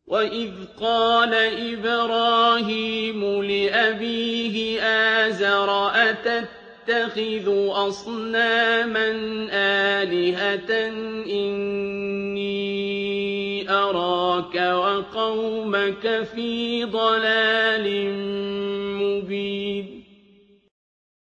وَإِذْ قَالَ إِبْرَاهِيمُ لِأَبِيهِ آزَرَ أَتَتَّخِذُ أَصْنَامًا آلِهَةً إِنِّي أَرَاكَ وَقَوْمَكَ فِي ضَلَالٍ مُّبِينٍ